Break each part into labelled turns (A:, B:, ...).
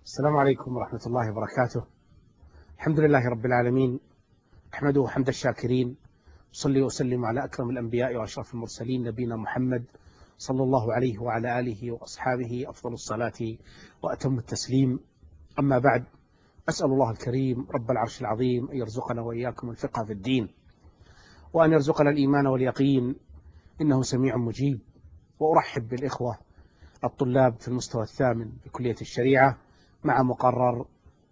A: السلام عليكم ورحمة الله وبركاته. الحمد لله رب العالمين، أحمده حمد الشاكرين، صلي وسلم على أكرم الأنبياء وأشرف المرسلين نبينا محمد صلى الله عليه وعلى آله وأصحابه أفضل الصلاة وأتم التسليم. أما بعد، أسأل الله الكريم رب العرش العظيم أن يرزقنا وإياكم الفقه في الدين، وأن يرزقنا الإيمان واليقين، إنه سميع مجيب. وأرحب بالإخوة الطلاب في المستوى الثامن بكلية الشريعة مع مقرر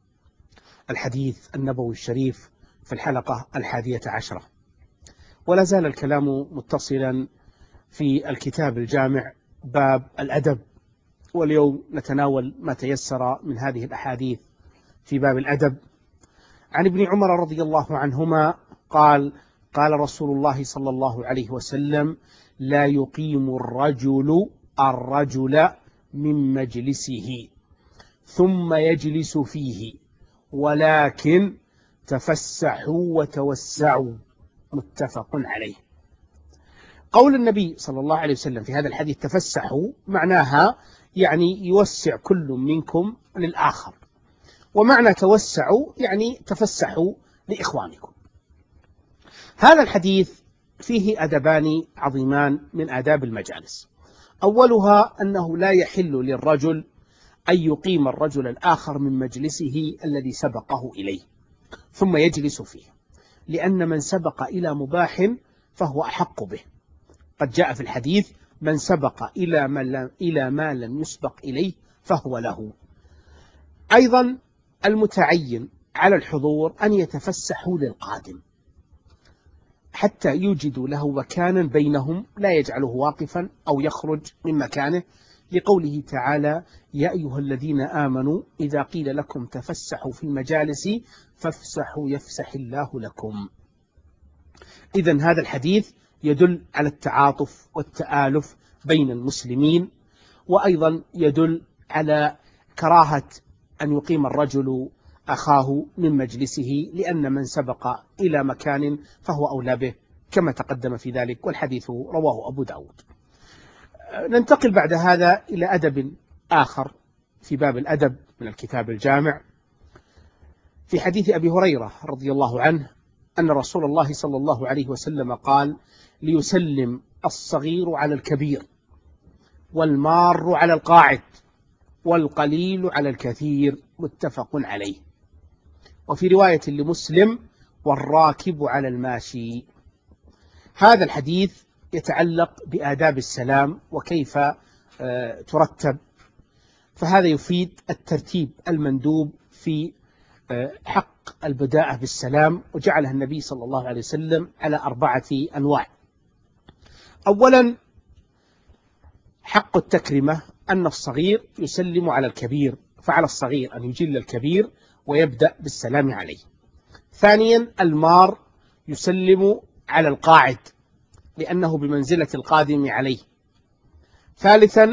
A: الحديث النبوي الشريف في الحلقة 11. ولا زال الكلام متصلا في الكتاب الجامع باب الأدب، واليوم نتناول ما تيسر من هذه الأحاديث في باب الأدب. عن ابن عمر رضي الله عنهما قال: قال رسول الله صلى الله عليه وسلم: لا يقيم الرجل من مجلسه ثم يجلس فيه، ولكن تفسحوا وتوسعوا. متفق عليه. قول النبي صلى الله عليه وسلم في هذا الحديث تفسحوا معناها يعني يوسع كل منكم للآخر، ومعنى توسعوا يعني تفسحوا لإخوانكم. هذا الحديث فيه أدبان عظيمان من آداب المجالس. أولها أنه لا يحل للرجل أن يقيم الرجل الآخر من مجلسه الذي سبقه إليه ثم يجلس فيه، لأن من سبق إلى مباح فهو أحق به. قد جاء في الحديث: من سبق إلى ما لم يسبق إليه فهو له. أيضا المتعين على الحضور أن يتفسحوا للقادم حتى يوجدوا له مكانا بينهم لا يجعله واقفا أو يخرج من مكانه، لقوله تعالى: يا أيها الذين آمنوا إذا قيل لكم تفسحوا في المجالس فافسحوا يفسح الله لكم. إذن هذا الحديث يدل على التعاطف والتآلف بين المسلمين، وأيضا يدل على كراهة أن يقيم الرجل أخاه من مجلسه، لأن من سبق إلى مكان فهو أولى به كما تقدم في ذلك، والحديث رواه أبو داود. ننتقل بعد هذا إلى أدب آخر في باب الأدب من الكتاب الجامع، في حديث أبي هريرة رضي الله عنه أن رسول الله صلى الله عليه وسلم قال: ليسلم الصغير على الكبير، والمار على القاعد، والقليل على الكثير. متفق عليه. وفي رواية لمسلم: والراكب على الماشي. هذا الحديث يتعلق بآداب السلام وكيف ترتب، فهذا يفيد الترتيب المندوب في حق البداءة بالسلام، وجعلها النبي صلى الله عليه وسلم على 4 أنواع. أولا، حق التكرمة، أن الصغير يسلم على الكبير، فعلى الصغير أن يجل الكبير ويبدأ بالسلام عليه. ثانيا، المار يسلم على القاعد لأنه بمنزلة القادم عليه. ثالثا،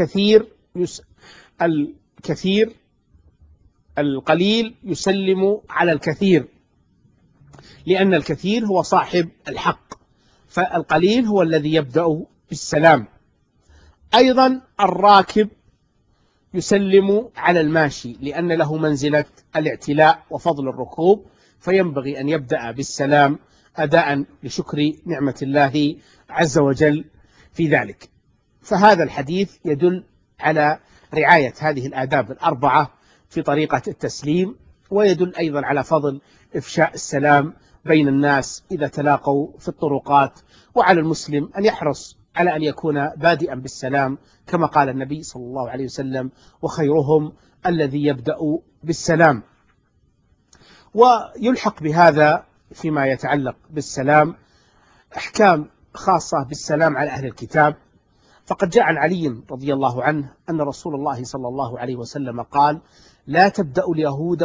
A: القليل يسلم على الكثير، لأن الكثير هو صاحب الحق، فالقليل هو الذي يبدأ بالسلام. أيضا الراكب يسلم على الماشي، لأن له منزلة الاعتلاء وفضل الركوب، فينبغي أن يبدأ بالسلام أداء لشكر نعمة الله عز وجل في ذلك. فهذا الحديث يدل على رعاية هذه الآداب 4 في طريقة التسليم، ويدل أيضا على فضل إفشاء السلام بين الناس إذا تلاقوا في الطرقات، وعلى المسلم أن يحرص على أن يكون بادئا بالسلام كما قال النبي صلى الله عليه وسلم: وخيرهم الذي يبدأ بالسلام. ويلحق بهذا فيما يتعلق بالسلام أحكام خاصة بالسلام على أهل الكتاب. فقد جاء عن علي رضي الله عنه أن رسول الله صلى الله عليه وسلم قال: لا تبدأوا اليهود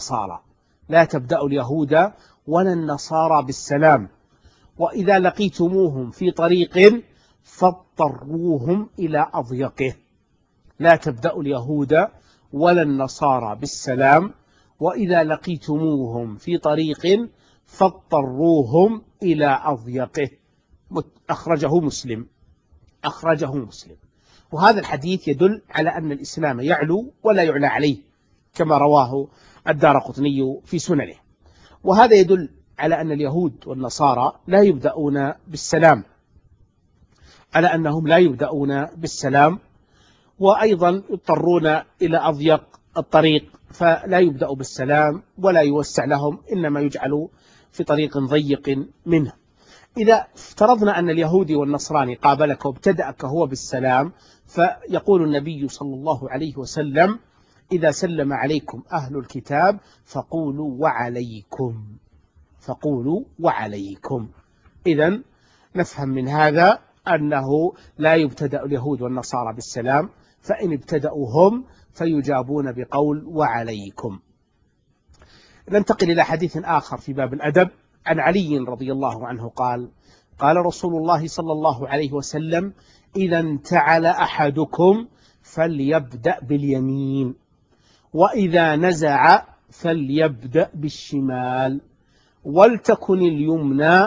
A: ولا النصارى بالسلام، وإذا لقيتموهم في طريق فاضطروهم إلى أضيقه. لا تبدأوا اليهود ولا النصارى بالسلام، وإذا لقيتموهم في طريق فاضطروهم إلى أضيقه. أخرجه مسلم. وهذا الحديث يدل على أن الإسلام يعلو ولا يعلى عليه، كما رواه الدارقطني في سننه. وهذا يدل على أن اليهود والنصارى لا يبدأون بالسلام، على أنهم لا يبدأون بالسلام، وأيضا يضطرون إلى أضيق الطريق، فلا يبدأ بالسلام ولا يوسع لهم، إنما يجعل في طريق ضيق منه. إذا افترضنا أن اليهودي والنصراني قابلك وابتدأك هو بالسلام، فيقول النبي صلى الله عليه وسلم: إذا سلم عليكم أهل الكتاب فقولوا وعليكم، فقولوا وعليكم. إذن نفهم من هذا أنه لا يبتدأ اليهود والنصارى بالسلام، فإن ابتدأوا هم فيجابون بقول وعليكم. ننتقل إلى حديث آخر في باب الأدب عن علي رضي الله عنه قال: قال رسول الله صلى الله عليه وسلم: إذا انتعل أحدكم فليبدأ باليمين، وإذا نزع فليبدأ بالشمال، ولتكن اليمنى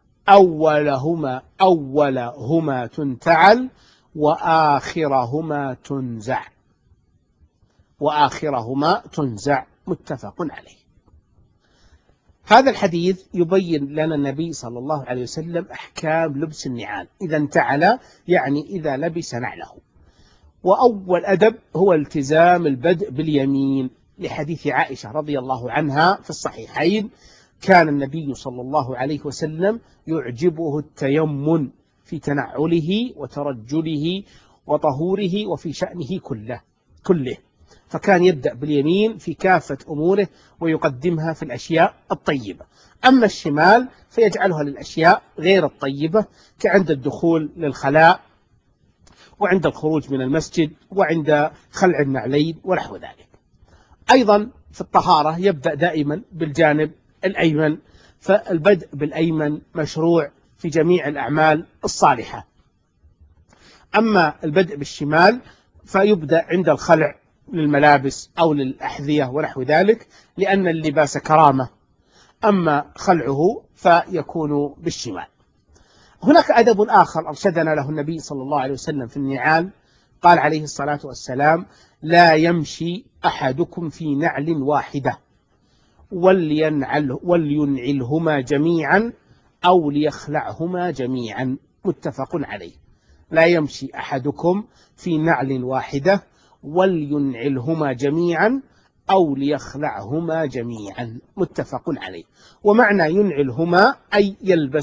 A: أولهما تنتعل وآخرهما تنزع متفق عليه. هذا الحديث يبين لنا النبي صلى الله عليه وسلم أحكام لبس النعال. إذا انتعل يعني إذا لبس نعله. وأول أدب هو التزام البدء باليمين، لحديث عائشة رضي الله عنها في الصحيحين: كان النبي صلى الله عليه وسلم يعجبه التيمن في تنعله وترجله وطهوره وفي شأنه كله، فكان يبدأ باليمين في كافة أموره ويقدمها في الأشياء الطيبة. أما الشمال فيجعلها للأشياء غير الطيبة، كعند الدخول للخلاء، وعند الخروج من المسجد، وعند خلع النعلين ونحو ذلك. أيضا في الطهارة يبدأ دائما بالجانب الأيمن، فالبدء بالأيمن مشروع في جميع الأعمال الصالحة. أما البدء بالشمال فيبدأ عند الخلع للملابس أو للأحذية ونحو ذلك، لأن اللباس كرامة، أما خلعه فيكون بالشمال. هناك أدب آخر أرشدنا له النبي صلى الله عليه وسلم في النعال. قال عليه الصلاة والسلام: لا يمشي أحدكم في نعل واحدة ولينعلهما جميعا أو ليخلعهما جميعا متفق عليه. لا يمشي أحدكم في نعل واحدة ولينعلهما جميعا أو ليخلعهما جميعا متفق عليه. ومعنى ينعلهما أي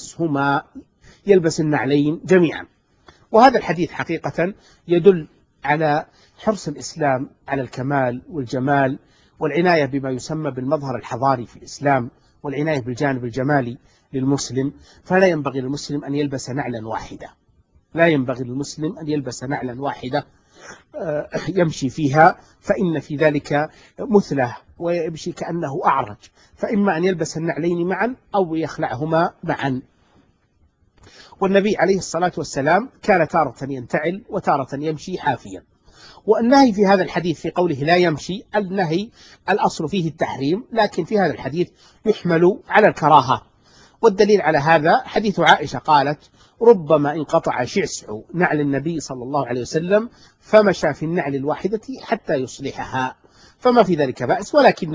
A: يلبس النعلين جميعا. وهذا الحديث حقيقة يدل على حرص الإسلام على الكمال والجمال، والعناية بما يسمى بالمظهر الحضاري في الإسلام، والعناية بالجانب الجمالي للمسلم. فلا ينبغي للمسلم أن يلبس نعلا واحدة، لا ينبغي للمسلم أن يلبس نعلا واحدة يمشي فيها، فإن في ذلك مثله ويمشي كأنه أعرج، فإما أن يلبس النعلين معا أو يخلعهما معا. والنبي عليه الصلاة والسلام كان تارة ينتعل وتارة يمشي حافيا. والنهي في هذا الحديث في قوله لا يمشي، النهي الأصل فيه التحريم، لكن في هذا الحديث يحمل على الكراهة. والدليل على هذا حديث عائشة قالت: ربما انقطع شعث نعل النبي صلى الله عليه وسلم فمشى في النعل الواحدة حتى يصلحها، فما في ذلك بأس،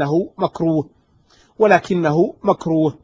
A: ولكنه مكروه.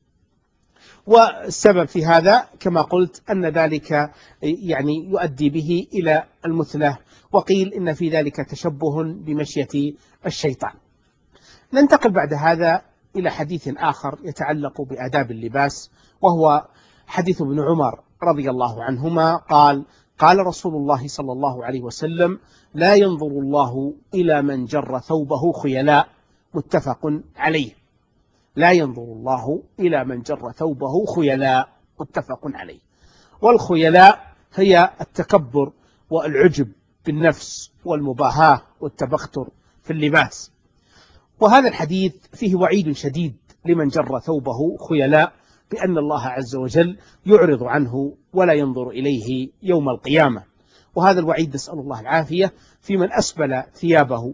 A: والسبب في هذا كما قلت أن ذلك يعني يؤدي به إلى المثلة، وقيل إن في ذلك تشبه بمشية الشيطان. ننتقل بعد هذا إلى حديث آخر يتعلق بآداب اللباس، وهو حديث ابن عمر رضي الله عنهما قال: قال رسول الله صلى الله عليه وسلم: لا ينظر الله إلى من جر ثوبه خيلاء متفق عليه. لا ينظر الله إلى من جر ثوبه خيلاء متفق عليه. والخيلاء هي التكبر والعجب بالنفس والمباهاة والتبختر في اللباس. وهذا الحديث فيه وعيد شديد لمن جر ثوبه خيلاء، بأن الله عز وجل يعرض عنه ولا ينظر إليه يوم القيامة. وهذا الوعيد نسأل الله العافية في من أسبل ثيابه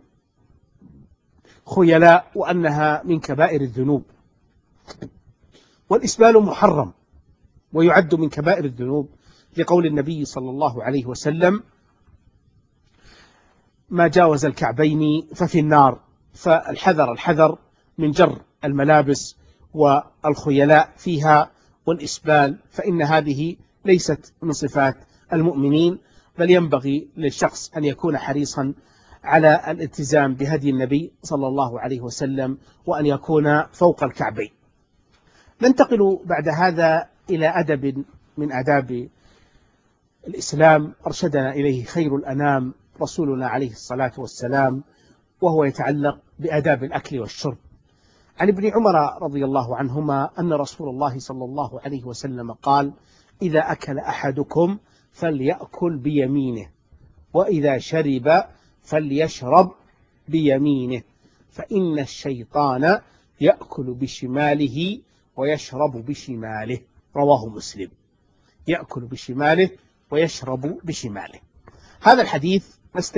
A: خيلاء، وأنها من كبائر الذنوب. والإسبال محرم ويعد من كبائر الذنوب، لقول النبي صلى الله عليه وسلم: ما جاوز الكعبين ففي النار. فالحذر الحذر من جر الملابس والخيلاء فيها والإسبال، فإن هذه ليست من صفات المؤمنين، بل ينبغي للشخص أن يكون حريصا على الالتزام بهدي النبي صلى الله عليه وسلم، وأن يكون فوق الكعبين. ننتقل بعد هذا إلى أدب من آداب الإسلام أرشدنا إليه خير الأنام رسولنا عليه الصلاة والسلام، وهو يتعلق بآداب الأكل والشرب. عن ابن عمر رضي الله عنهما أن رسول الله صلى الله عليه وسلم قال: إذا أكل أحدكم فليأكل بيمينه، وإذا شرب فليشرب بيمينه، فإن الشيطان يأكل بشماله ويشرب بشماله. رواه مسلم. يأكل بشماله ويشرب بشماله. هذا الحديث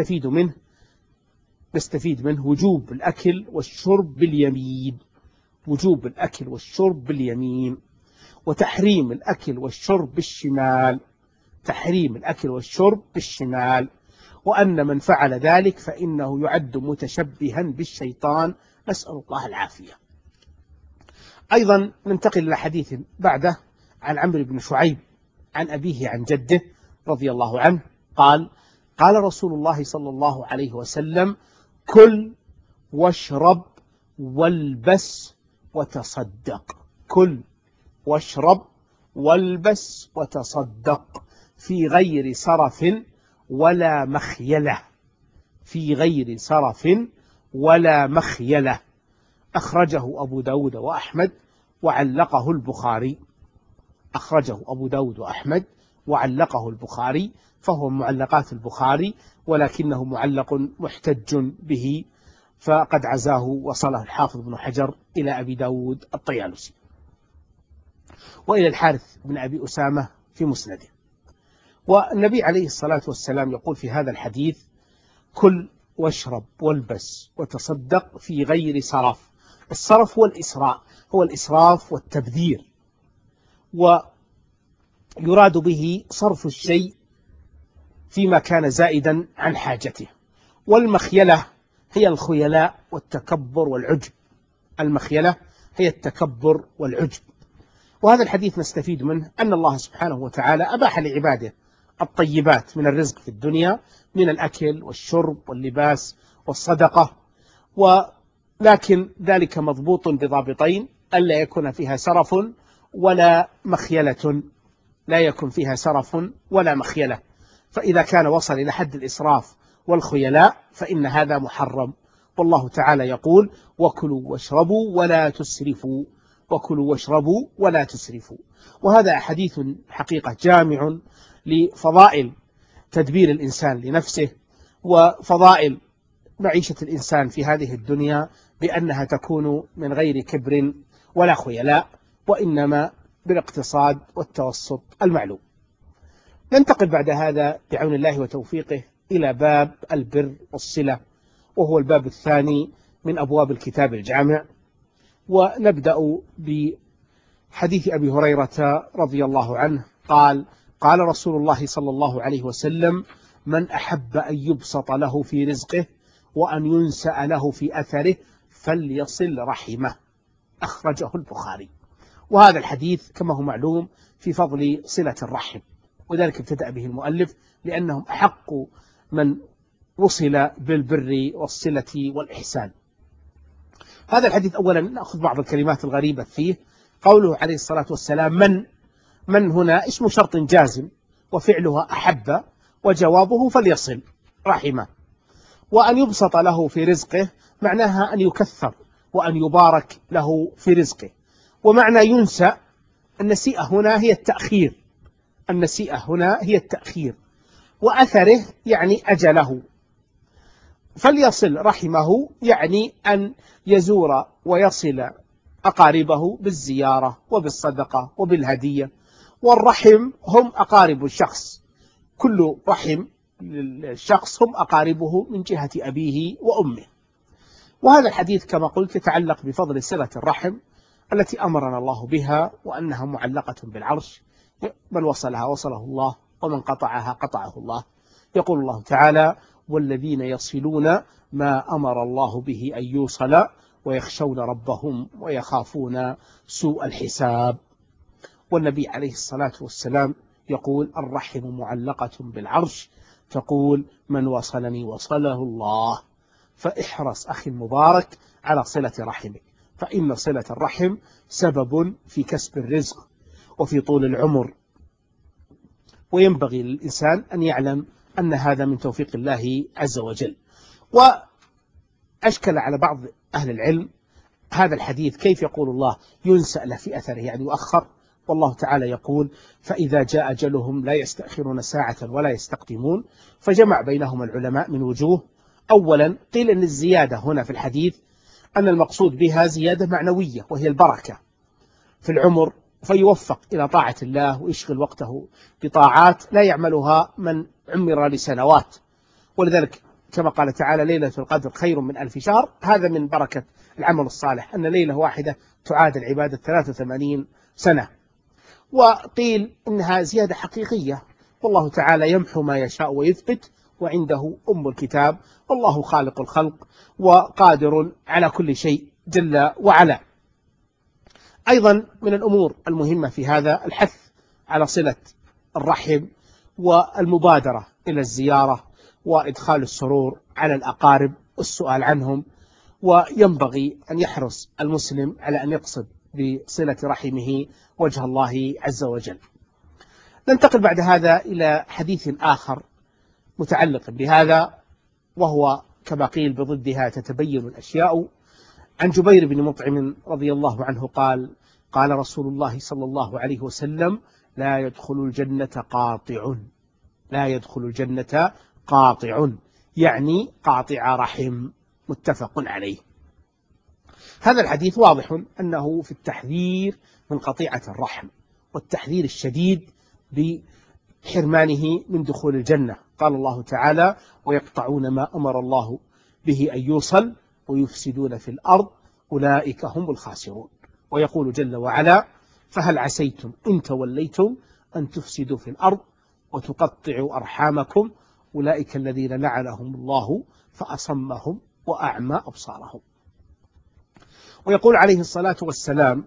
A: نستفيد منه وجوب الأكل والشرب باليمين، وجوب الأكل والشرب باليمين، وتحريم الأكل والشرب بالشمال، تحريم الأكل والشرب بالشمال، وأن من فعل ذلك فإنه يعد متشبها بالشيطان، نسأل الله العافية. أيضا ننتقل إلى حديث بعده عن عمرو بن شعيب عن أبيه عن جده رضي الله عنه قال: قال رسول الله صلى الله عليه وسلم: كل واشرب والبس وتصدق. كل واشرب والبس وتصدق في غير سرف ولا مخيلة. في غير سرف ولا مخيلة. أخرجه أبو داود وأحمد وعلقه البخاري. أخرجه أبو داود وأحمد وعلقه البخاري، فهو معلقات البخاري، ولكنه معلق محتج به، فقد عزاه وصله الحافظ بن حجر إلى أبي داود الطيالسي وإلى الحارث بن أبي أسامة في مسنده. والنبي عليه الصلاة والسلام يقول في هذا الحديث: كل واشرب والبس وتصدق في غير سرف. السرف هو الإسراء، هو الإسراف والتبذير، ويراد به صرف الشيء فيما كان زائدا عن حاجته. والمخيلة هي الخيلاء والتكبر والعجب. المخيلة هي التكبر والعجب. وهذا الحديث نستفيد منه أن الله سبحانه وتعالى أباح لعباده الطيبات من الرزق في الدنيا، من الأكل والشرب واللباس والصدقة، ولكن ذلك مضبوط بضابطين: ألا يكون فيها سرف ولا مخيلة. لا يكون فيها سرف ولا مخيلة، فإذا كان وصل إلى حد الإسراف والخيلاء فإن هذا محرم. والله تعالى يقول: وكلوا واشربوا ولا تسرفوا. وكلوا واشربوا ولا تسرفوا. وهذا حديث حقيقة جامع لفضائل تدبير الإنسان لنفسه، وفضائل معيشة الإنسان في هذه الدنيا، بأنها تكون من غير كبر ولا خيلاء، وإنما بالاقتصاد والتوسط المعلوم. ننتقل بعد هذا بعون الله وتوفيقه إلى باب البر والصلة، وهو الباب الثاني من أبواب الكتاب الجامع. ونبدأ بحديث أبي هريرة رضي الله عنه قال: قال رسول الله صلى الله عليه وسلم: من أحب أن يبسط له في رزقه وأن ينسأ له في أثره فليصل رحمه. أخرجه البخاري. وهذا الحديث كما هو معلوم في فضل صلة الرحم، وذلك ابتدأ به المؤلف لأنهم أحق من وصل بالبر والصلة والإحسان. هذا الحديث أولا نأخذ بعض الكلمات الغريبة فيه. قوله عليه الصلاة والسلام من هنا اسم شرط جازم، وفعلها أحب، وجوابه فليصل رحمه. وأن يبسط له في رزقه معناها أن يكثر وأن يبارك له في رزقه. ومعنى ينسى، النسيئة هنا هي التأخير. النسيئة هنا هي التأخير. وأثره يعني أجله. فليصل رحمه يعني أن يزور ويصل أقاربه بالزيارة وبالصدقة وبالهدية. والرحم هم أقارب الشخص، كل رحم للشخص هم أقاربه من جهة أبيه وأمه. وهذا الحديث كما قلت يتعلق بفضل صلة الرحم التي أمرنا الله بها، وأنها معلقة بالعرش، من وصلها وصله الله، ومن قطعها قطعه الله. يقول الله تعالى: والذين يصلون ما أمر الله به أن يوصل ويخشون ربهم ويخافون سوء الحساب. والنبي عليه الصلاة والسلام يقول: الرحم معلقة بالعرش، تقول: من وصلني وصله الله. فاحرص أخي المبارك على صلة رحمك، فإن صلة الرحم سبب في كسب الرزق وفي طول العمر، وينبغي للإنسان أن يعلم أن هذا من توفيق الله عز وجل. وأشكل على بعض أهل العلم هذا الحديث، كيف يقول الله ينسأ له في أثره، يعني يؤخر، والله تعالى يقول: فإذا جاء أجلهم لا يستأخرون ساعة ولا يستقدمون. فجمع بينهما العلماء من وجوه. أولا قيل أن الزيادة هنا في الحديث أن المقصود بها زيادة معنوية، وهي البركة في العمر، فيوفق إلى طاعة الله ويشغل وقته بطاعات لا يعملها من عمر لسنوات. ولذلك كما قال تعالى: ليلة القدر خير من 1000 شهر. هذا من بركة العمل الصالح، أن ليلة واحدة تعادل عبادة 83 سنة. وقيل إنها زيادة حقيقية، والله تعالى يمحو ما يشاء ويثبت، وعنده أم الكتاب، والله خالق الخلق وقادر على كل شيء جل وعلا. أيضا من الأمور المهمة في هذا الحث على صلة الرحم والمبادرة إلى الزيارة وإدخال السرور على الأقارب والسؤال عنهم. وينبغي أن يحرص المسلم على أن يقصد بصلة رحمه وجه الله عز وجل. ننتقل بعد هذا إلى حديث آخر متعلق بهذا، وهو كما قيل بضدها تتبين الأشياء. عن جبير بن مطعم رضي الله عنه قال: قال رسول الله صلى الله عليه وسلم: لا يدخل الجنة قاطع. لا يدخل الجنة قاطع، يعني قاطع رحم. متفق عليه. هذا الحديث واضح أنه في التحذير من قطيعة الرحم، والتحذير الشديد بحرمانه من دخول الجنة. قال الله تعالى: ويقطعون ما أمر الله به أن يوصل ويفسدون في الأرض أولئك هم الخاسرون. ويقول جل وعلا: فهل عسيتم إن توليتم أن تفسدوا في الأرض وتقطعوا أرحامكم أولئك الذين لعنهم الله فأصمهم وأعمى أبصارهم. ويقول عليه الصلاة والسلام: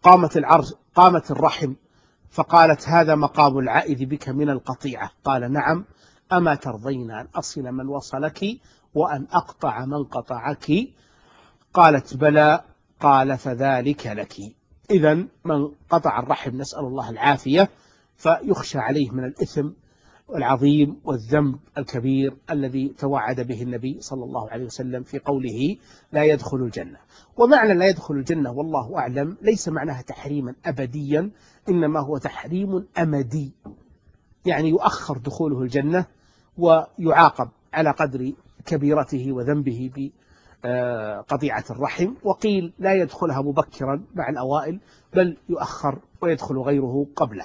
A: قامت الرحم فقالت: هذا مقام العائذ بك من القطيعة. قال: نعم، أما ترضين أن أصل من وصلك وأن أقطع من قطعك؟ قالت: بلى. قال: فذلك لك. إذن من قطع الرحم نسأل الله العافية، فيخشى عليه من الإثم العظيم والذنب الكبير الذي توعد به النبي صلى الله عليه وسلم في قوله: لا يدخل الجنة. ومعنى لا يدخل الجنة والله أعلم ليس معناها تحريما أبديا، إنما هو تحريم أمدي، يعني يؤخر دخوله الجنة ويعاقب على قدر كبيرته وذنبه بقطيعة الرحم. وقيل لا يدخلها مبكرا مع الأوائل، بل يؤخر ويدخل غيره قبله.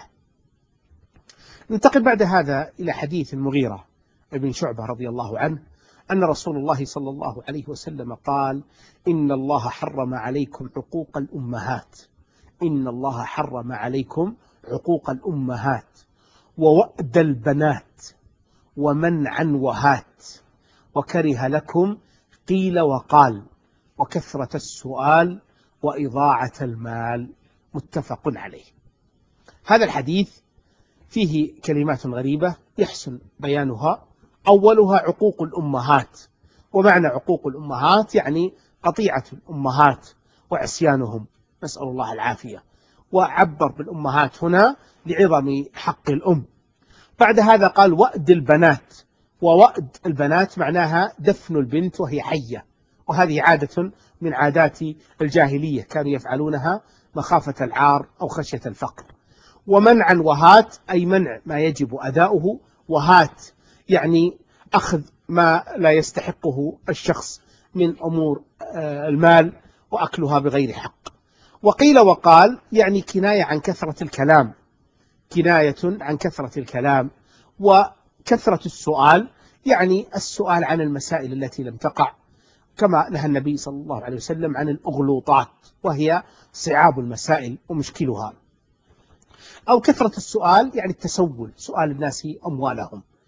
A: ننتقل بعد هذا إلى حديث المغيرة بن شعبة رضي الله عنه أن رسول الله صلى الله عليه وسلم قال: إن الله حرم عليكم عقوق الأمهات. إن الله حرم عليكم عقوق الأمهات ووأد البنات ومنعا وهات، وكره لكم قيل وقال وكثرة السؤال وإضاعة المال. متفق عليه. هذا الحديث فيه كلمات غريبة يحسن بيانها. أولها عقوق الأمهات. ومعنى عقوق الأمهات يعني قطيعة الأمهات وعصيانهم، نسأل الله العافية. وعبر بالأمهات هنا لعظم حق الأم. بعد هذا قال: وأد البنات. ووأد البنات معناها دفن البنت وهي حية، وهذه عادة من عادات الجاهلية، كانوا يفعلونها مخافة العار أو خشية الفقر. ومنعا وهات أي منع ما يجب أداؤه، وهات يعني أخذ ما لا يستحقه الشخص من أمور المال وأكلها بغير حق. وقيل وقال يعني كناية عن كثرة الكلام، كناية عن كثرة الكلام. وكثرة السؤال يعني السؤال عن المسائل التي لم تقع، كما نهى النبي صلى الله عليه وسلم عن الأغلوطات، وهي صعاب المسائل ومشكلها. أو كثرة السؤال يعني التسول، سؤال الناس أموالهم.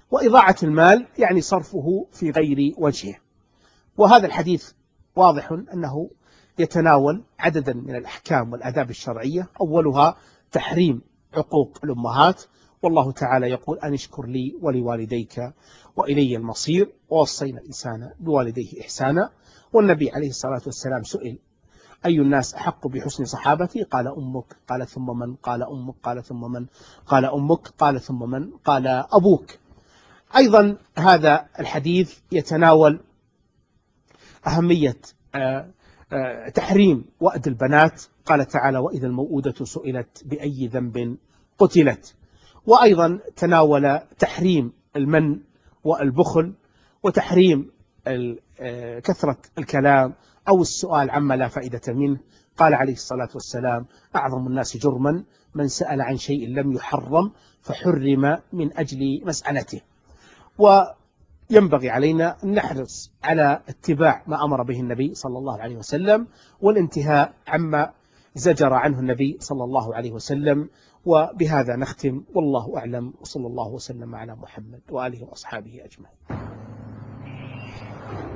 A: وإضاعة المال يعني صرفه في غير وجهه. وهذا الحديث واضح أنه يتناول عددا من الأحكام والآداب الشرعية، أولها تحريم عقوق الأمهات، والله تعالى يقول أن اشكر لي ولوالديك وإلي المصير، ووصينا الإنسان بوالديه إحسانا. والنبي عليه الصلاة والسلام سئل أي الناس أحق بحسن صحابتي؟ قال أمك، قال ثم من؟ قال أمك، قال ثم من؟ قال أمك، قال ثم من؟ قال أبوك. أيضا هذا الحديث يتناول أهمية تحريم وأد البنات، قال تعالى وإذا الموءودة سئلت بأي ذنب قتلت. وأيضا تناول تحريم المن والبخل، وتحريم كثرة الكلام أو السؤال عما لا فائدة منه. قال عليه الصلاة والسلام أعظم الناس جرما من سأل عن شيء لم يحرم فحرم من أجل مسألته. وينبغي علينا أن نحرص على اتباع ما أمر به النبي صلى الله عليه وسلم، والانتهاء عما زجر عنه النبي صلى الله عليه وسلم. وبهذا نختم، والله أعلم، وصلى الله وسلم على محمد وآله وأصحابه أجمعين.